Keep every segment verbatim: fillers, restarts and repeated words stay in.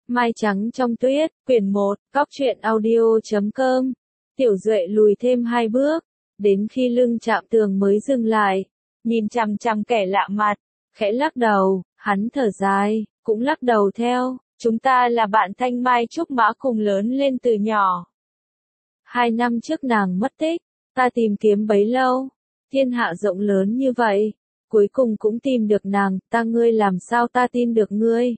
Mai trắng trong tuyết, quyển một, cóc truyện audio chấm com. Tiểu Duệ lùi thêm hai bước, đến khi lưng chạm tường mới dừng lại, nhìn chằm chằm kẻ lạ mặt, khẽ lắc đầu, hắn thở dài, cũng lắc đầu theo, chúng ta là bạn thanh mai trúc mã cùng lớn lên từ nhỏ. Hai năm trước nàng mất tích, ta tìm kiếm bấy lâu, thiên hạ rộng lớn như vậy, cuối cùng cũng tìm được nàng, ta ngươi làm sao ta tin được ngươi.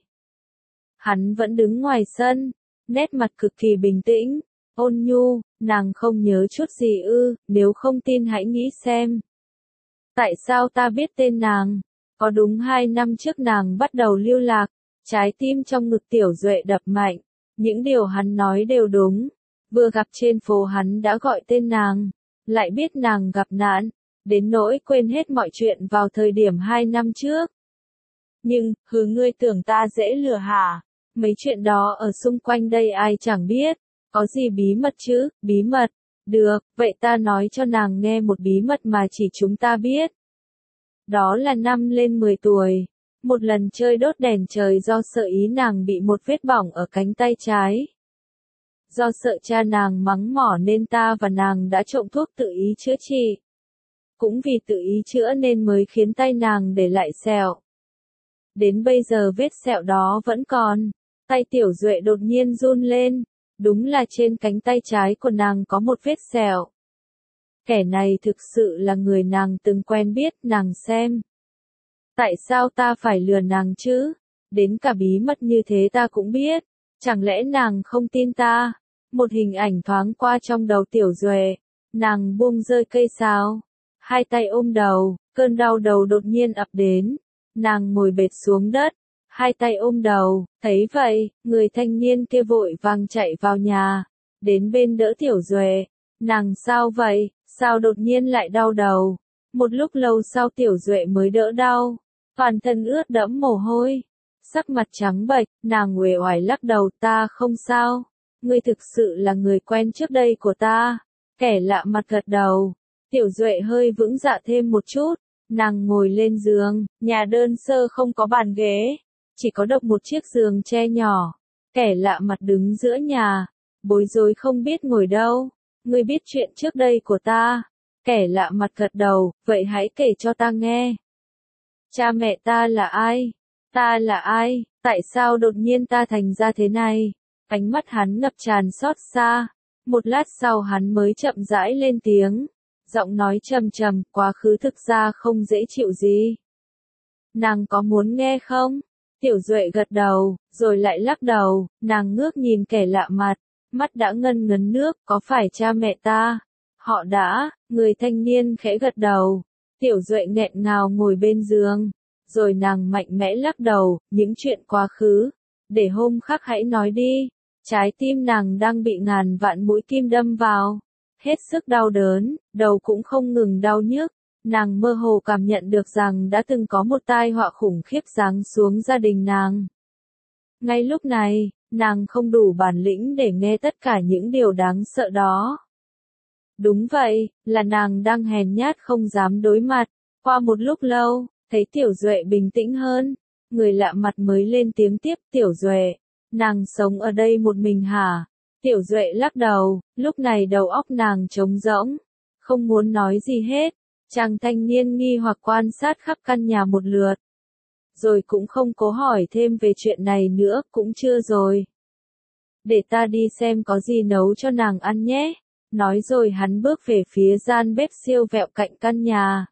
Hắn vẫn đứng ngoài sân, nét mặt cực kỳ bình tĩnh, ôn nhu, nàng không nhớ chút gì ư, nếu không tin hãy nghĩ xem. Tại sao ta biết tên nàng? Có đúng hai năm trước nàng bắt đầu lưu lạc, trái tim trong ngực Tiểu Duệ đập mạnh, những điều hắn nói đều đúng, vừa gặp trên phố hắn đã gọi tên nàng, lại biết nàng gặp nạn, đến nỗi quên hết mọi chuyện vào thời điểm hai năm trước. Nhưng, hừ ngươi tưởng ta dễ lừa hả? Mấy chuyện đó ở xung quanh đây ai chẳng biết, có gì bí mật chứ, bí mật, được, vậy ta nói cho nàng nghe một bí mật mà chỉ chúng ta biết. Đó là năm lên mười tuổi, một lần chơi đốt đèn trời do sợ ý nàng bị một vết bỏng ở cánh tay trái. Do sợ cha nàng mắng mỏ nên ta và nàng đã trộm thuốc tự ý chữa trị. Cũng vì tự ý chữa nên mới khiến tay nàng để lại sẹo. Đến bây giờ vết sẹo đó vẫn còn. Tay Tiểu Duệ đột nhiên run lên, đúng là trên cánh tay trái của nàng có một vết sẹo. Kẻ này thực sự là người nàng từng quen biết, nàng xem. Tại sao ta phải lừa nàng chứ? Đến cả bí mật như thế ta cũng biết, chẳng lẽ nàng không tin ta? Một hình ảnh thoáng qua trong đầu Tiểu Duệ, nàng buông rơi cây sáo, hai tay ôm đầu, cơn đau đầu đột nhiên ập đến, nàng ngồi bệt xuống đất. Hai tay ôm đầu, thấy vậy, người thanh niên kia vội vàng chạy vào nhà, đến bên đỡ Tiểu Duệ. Nàng sao vậy, sao đột nhiên lại đau đầu? Một lúc lâu sau Tiểu Duệ mới đỡ đau, toàn thân ướt đẫm mồ hôi, sắc mặt trắng bệch, nàng uể oải lắc đầu, ta không sao, ngươi thực sự là người quen trước đây của ta. Kẻ lạ mặt gật đầu, Tiểu Duệ hơi vững dạ thêm một chút, nàng ngồi lên giường, nhà đơn sơ không có bàn ghế. Chỉ có độc một chiếc giường tre nhỏ, kẻ lạ mặt đứng giữa nhà, bối rối không biết ngồi đâu. Ngươi biết chuyện trước đây của ta? Kẻ lạ mặt gật đầu, vậy hãy kể cho ta nghe. Cha mẹ ta là ai? Ta là ai? Tại sao đột nhiên ta thành ra thế này? Ánh mắt hắn ngập tràn xót xa. Một lát sau hắn mới chậm rãi lên tiếng, giọng nói trầm trầm, quá khứ thực ra không dễ chịu gì. Nàng có muốn nghe không? Tiểu Duệ gật đầu, rồi lại lắc đầu, nàng ngước nhìn kẻ lạ mặt, mắt đã ngân ngấn nước, có phải cha mẹ ta? Họ đã, người thanh niên khẽ gật đầu, Tiểu Duệ nghẹn ngào ngồi bên giường, rồi nàng mạnh mẽ lắc đầu, những chuyện quá khứ, để hôm khác hãy nói đi, trái tim nàng đang bị ngàn vạn mũi kim đâm vào, hết sức đau đớn, đầu cũng không ngừng đau nhức. Nàng mơ hồ cảm nhận được rằng đã từng có một tai họa khủng khiếp giáng xuống gia đình nàng. Ngay lúc này, nàng không đủ bản lĩnh để nghe tất cả những điều đáng sợ đó. Đúng vậy, là nàng đang hèn nhát không dám đối mặt. Qua một lúc lâu, thấy Tiểu Duệ bình tĩnh hơn, người lạ mặt mới lên tiếng tiếp, Tiểu Duệ, nàng sống ở đây một mình hả? Tiểu Duệ lắc đầu, lúc này đầu óc nàng trống rỗng, không muốn nói gì hết. Chàng thanh niên nghi hoặc quan sát khắp căn nhà một lượt. Rồi cũng không cố hỏi thêm về chuyện này nữa, cũng chưa rồi. Để ta đi xem có gì nấu cho nàng ăn nhé. Nói rồi hắn bước về phía gian bếp siêu vẹo cạnh căn nhà.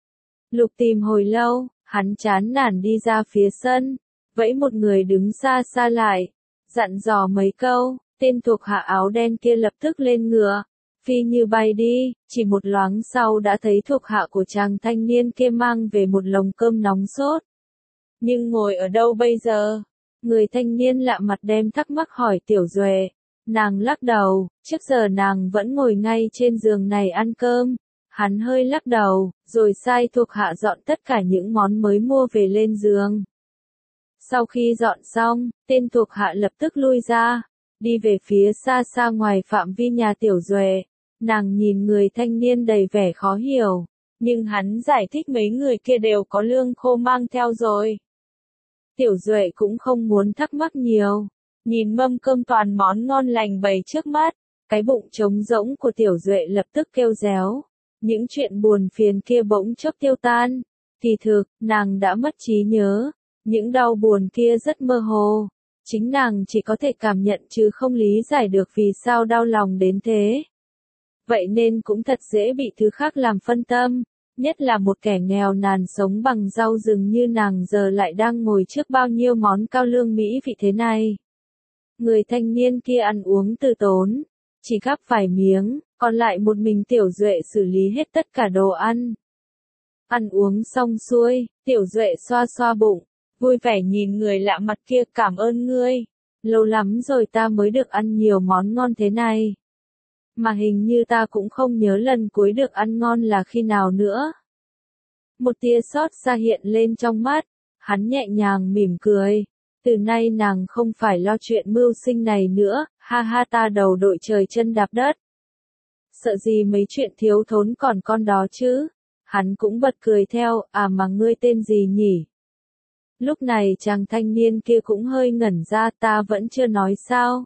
Lục tìm hồi lâu, hắn chán nản đi ra phía sân, vẫy một người đứng xa xa lại, dặn dò mấy câu, tên thuộc hạ áo đen kia lập tức lên ngựa. Phi như bay đi, chỉ một loáng sau đã thấy thuộc hạ của chàng thanh niên kia mang về một lồng cơm nóng sốt. Nhưng ngồi ở đâu bây giờ? Người thanh niên lạ mặt đem thắc mắc hỏi Tiểu Duệ. Nàng lắc đầu, trước giờ nàng vẫn ngồi ngay trên giường này ăn cơm. Hắn hơi lắc đầu, rồi sai thuộc hạ dọn tất cả những món mới mua về lên giường. Sau khi dọn xong, tên thuộc hạ lập tức lui ra, đi về phía xa xa ngoài phạm vi nhà Tiểu Duệ. Nàng nhìn người thanh niên đầy vẻ khó hiểu, nhưng hắn giải thích mấy người kia đều có lương khô mang theo rồi. Tiểu Duệ cũng không muốn thắc mắc nhiều, Nhìn mâm cơm toàn món ngon lành bày trước mắt, cái bụng trống rỗng của Tiểu Duệ lập tức kêu réo. Những chuyện buồn phiền kia bỗng chốc tiêu tan. Kỳ thực, nàng đã mất trí nhớ. Những đau buồn kia rất mơ hồ. Chính nàng chỉ có thể cảm nhận chứ không lý giải được vì sao đau lòng đến thế. Vậy nên cũng thật dễ bị thứ khác làm phân tâm. Nhất là một kẻ nghèo nàn sống bằng rau rừng như nàng giờ lại đang ngồi trước bao nhiêu món cao lương mỹ vị thế này. Người thanh niên kia ăn uống từ tốn, chỉ gắp vài miếng, còn lại một mình Tiểu Duệ xử lý hết tất cả đồ ăn. Ăn uống xong xuôi, Tiểu Duệ xoa xoa bụng, vui vẻ nhìn người lạ mặt kia, cảm ơn ngươi. Lâu lắm rồi ta mới được ăn nhiều món ngon thế này. Mà hình như ta cũng không nhớ lần cuối được ăn ngon là khi nào nữa. Một tia xót xa hiện lên trong mắt, hắn nhẹ nhàng mỉm cười. Từ nay nàng không phải lo chuyện mưu sinh này nữa, ha ha, ta đầu đội trời chân đạp đất. Sợ gì mấy chuyện thiếu thốn còn con đó chứ. Hắn cũng bật cười theo, à mà ngươi tên gì nhỉ? Lúc này chàng thanh niên kia cũng hơi ngẩn ra, ta vẫn chưa nói sao.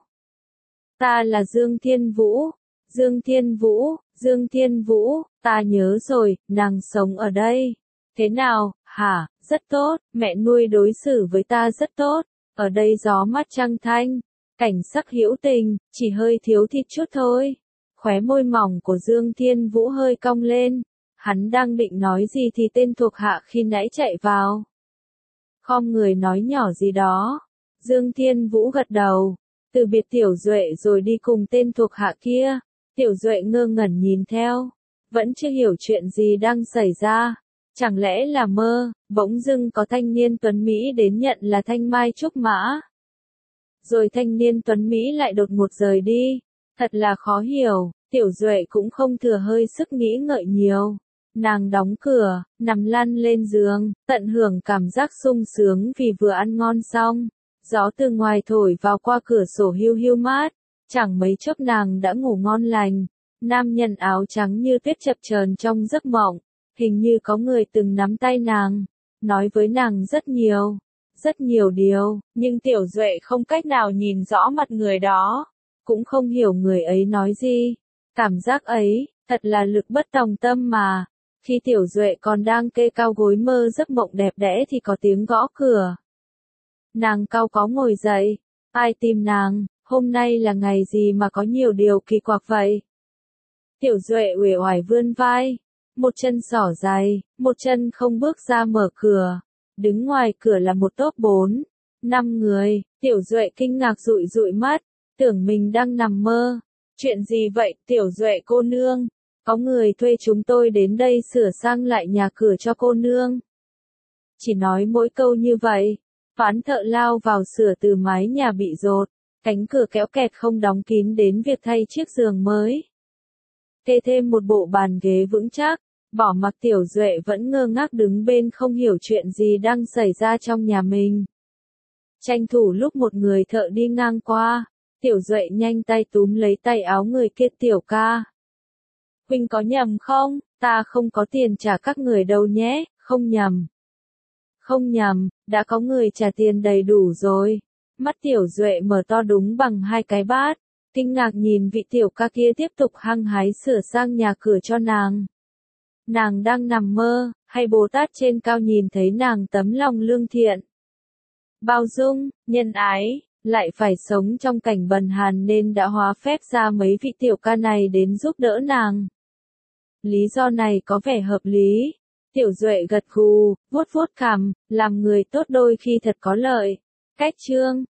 Ta là Dương Thiên Vũ. Dương Thiên Vũ, Dương Thiên Vũ, ta nhớ rồi, nàng sống ở đây. Thế nào, hả, rất tốt, mẹ nuôi đối xử với ta rất tốt. Ở đây gió mát trăng thanh, cảnh sắc hữu tình, chỉ hơi thiếu thịt chút thôi. Khóe môi mỏng của Dương Thiên Vũ hơi cong lên. Hắn đang định nói gì thì tên thuộc hạ khi nãy chạy vào. Khom người nói nhỏ gì đó. Dương Thiên Vũ gật đầu, từ biệt Tiểu Duệ rồi đi cùng tên thuộc hạ kia. Tiểu Duệ ngơ ngẩn nhìn theo, vẫn chưa hiểu chuyện gì đang xảy ra. Chẳng lẽ là mơ, bỗng dưng có thanh niên tuấn Mỹ đến nhận là thanh mai trúc mã. Rồi thanh niên tuấn Mỹ lại đột ngột rời đi. Thật là khó hiểu, Tiểu Duệ cũng không thừa hơi sức nghĩ ngợi nhiều. Nàng đóng cửa, nằm lăn lên giường, tận hưởng cảm giác sung sướng vì vừa ăn ngon xong. Gió từ ngoài thổi vào qua cửa sổ hiu hiu mát. Chẳng mấy chốc nàng đã ngủ ngon lành. Nam nhân áo trắng như tuyết chập chờn trong giấc mộng. Hình như có người từng nắm tay nàng, nói với nàng rất nhiều, rất nhiều điều, nhưng Tiểu Duệ không cách nào nhìn rõ mặt người đó, cũng không hiểu người ấy nói gì. Cảm giác ấy, thật là lực bất tòng tâm mà. Khi Tiểu Duệ còn đang kê cao gối mơ giấc mộng đẹp đẽ thì có tiếng gõ cửa. Nàng cau có ngồi dậy, ai tìm nàng, hôm nay là ngày gì mà có nhiều điều kỳ quặc vậy? Tiểu Duệ uể oải vươn vai. Một chân xỏ giày, một chân không bước ra mở cửa. Đứng ngoài cửa là một tốp bốn, năm người. Tiểu Duệ kinh ngạc dụi dụi mắt, tưởng mình đang nằm mơ. Chuyện gì vậy, Tiểu Duệ cô nương? Có người thuê chúng tôi đến đây sửa sang lại nhà cửa cho cô nương. Chỉ nói mỗi câu như vậy, phán thợ lao vào sửa từ mái nhà bị dột, cánh cửa kéo kẹt không đóng kín đến việc thay chiếc giường mới. Kê thêm một bộ bàn ghế vững chắc. Bỏ mặc Tiểu Duệ vẫn ngơ ngác đứng bên không hiểu chuyện gì đang xảy ra trong nhà mình. Tranh thủ lúc một người thợ đi ngang qua, Tiểu Duệ nhanh tay túm lấy tay áo người kia. Tiểu ca, huynh có nhầm không? Ta không có tiền trả các người đâu nhé. Không nhầm. Không nhầm, đã có người trả tiền đầy đủ rồi. Mắt Tiểu Duệ mở to đúng bằng hai cái bát, kinh ngạc nhìn vị tiểu ca kia tiếp tục hăng hái sửa sang nhà cửa cho nàng. Nàng đang nằm mơ, hay Bồ Tát trên cao nhìn thấy nàng tấm lòng lương thiện, bao dung, nhân ái, lại phải sống trong cảnh bần hàn nên đã hóa phép ra mấy vị tiểu ca này đến giúp đỡ nàng. Lý do này có vẻ hợp lý. Tiểu Duệ gật gù, vuốt vuốt cằm, làm người tốt đôi khi thật có lợi. Cách chương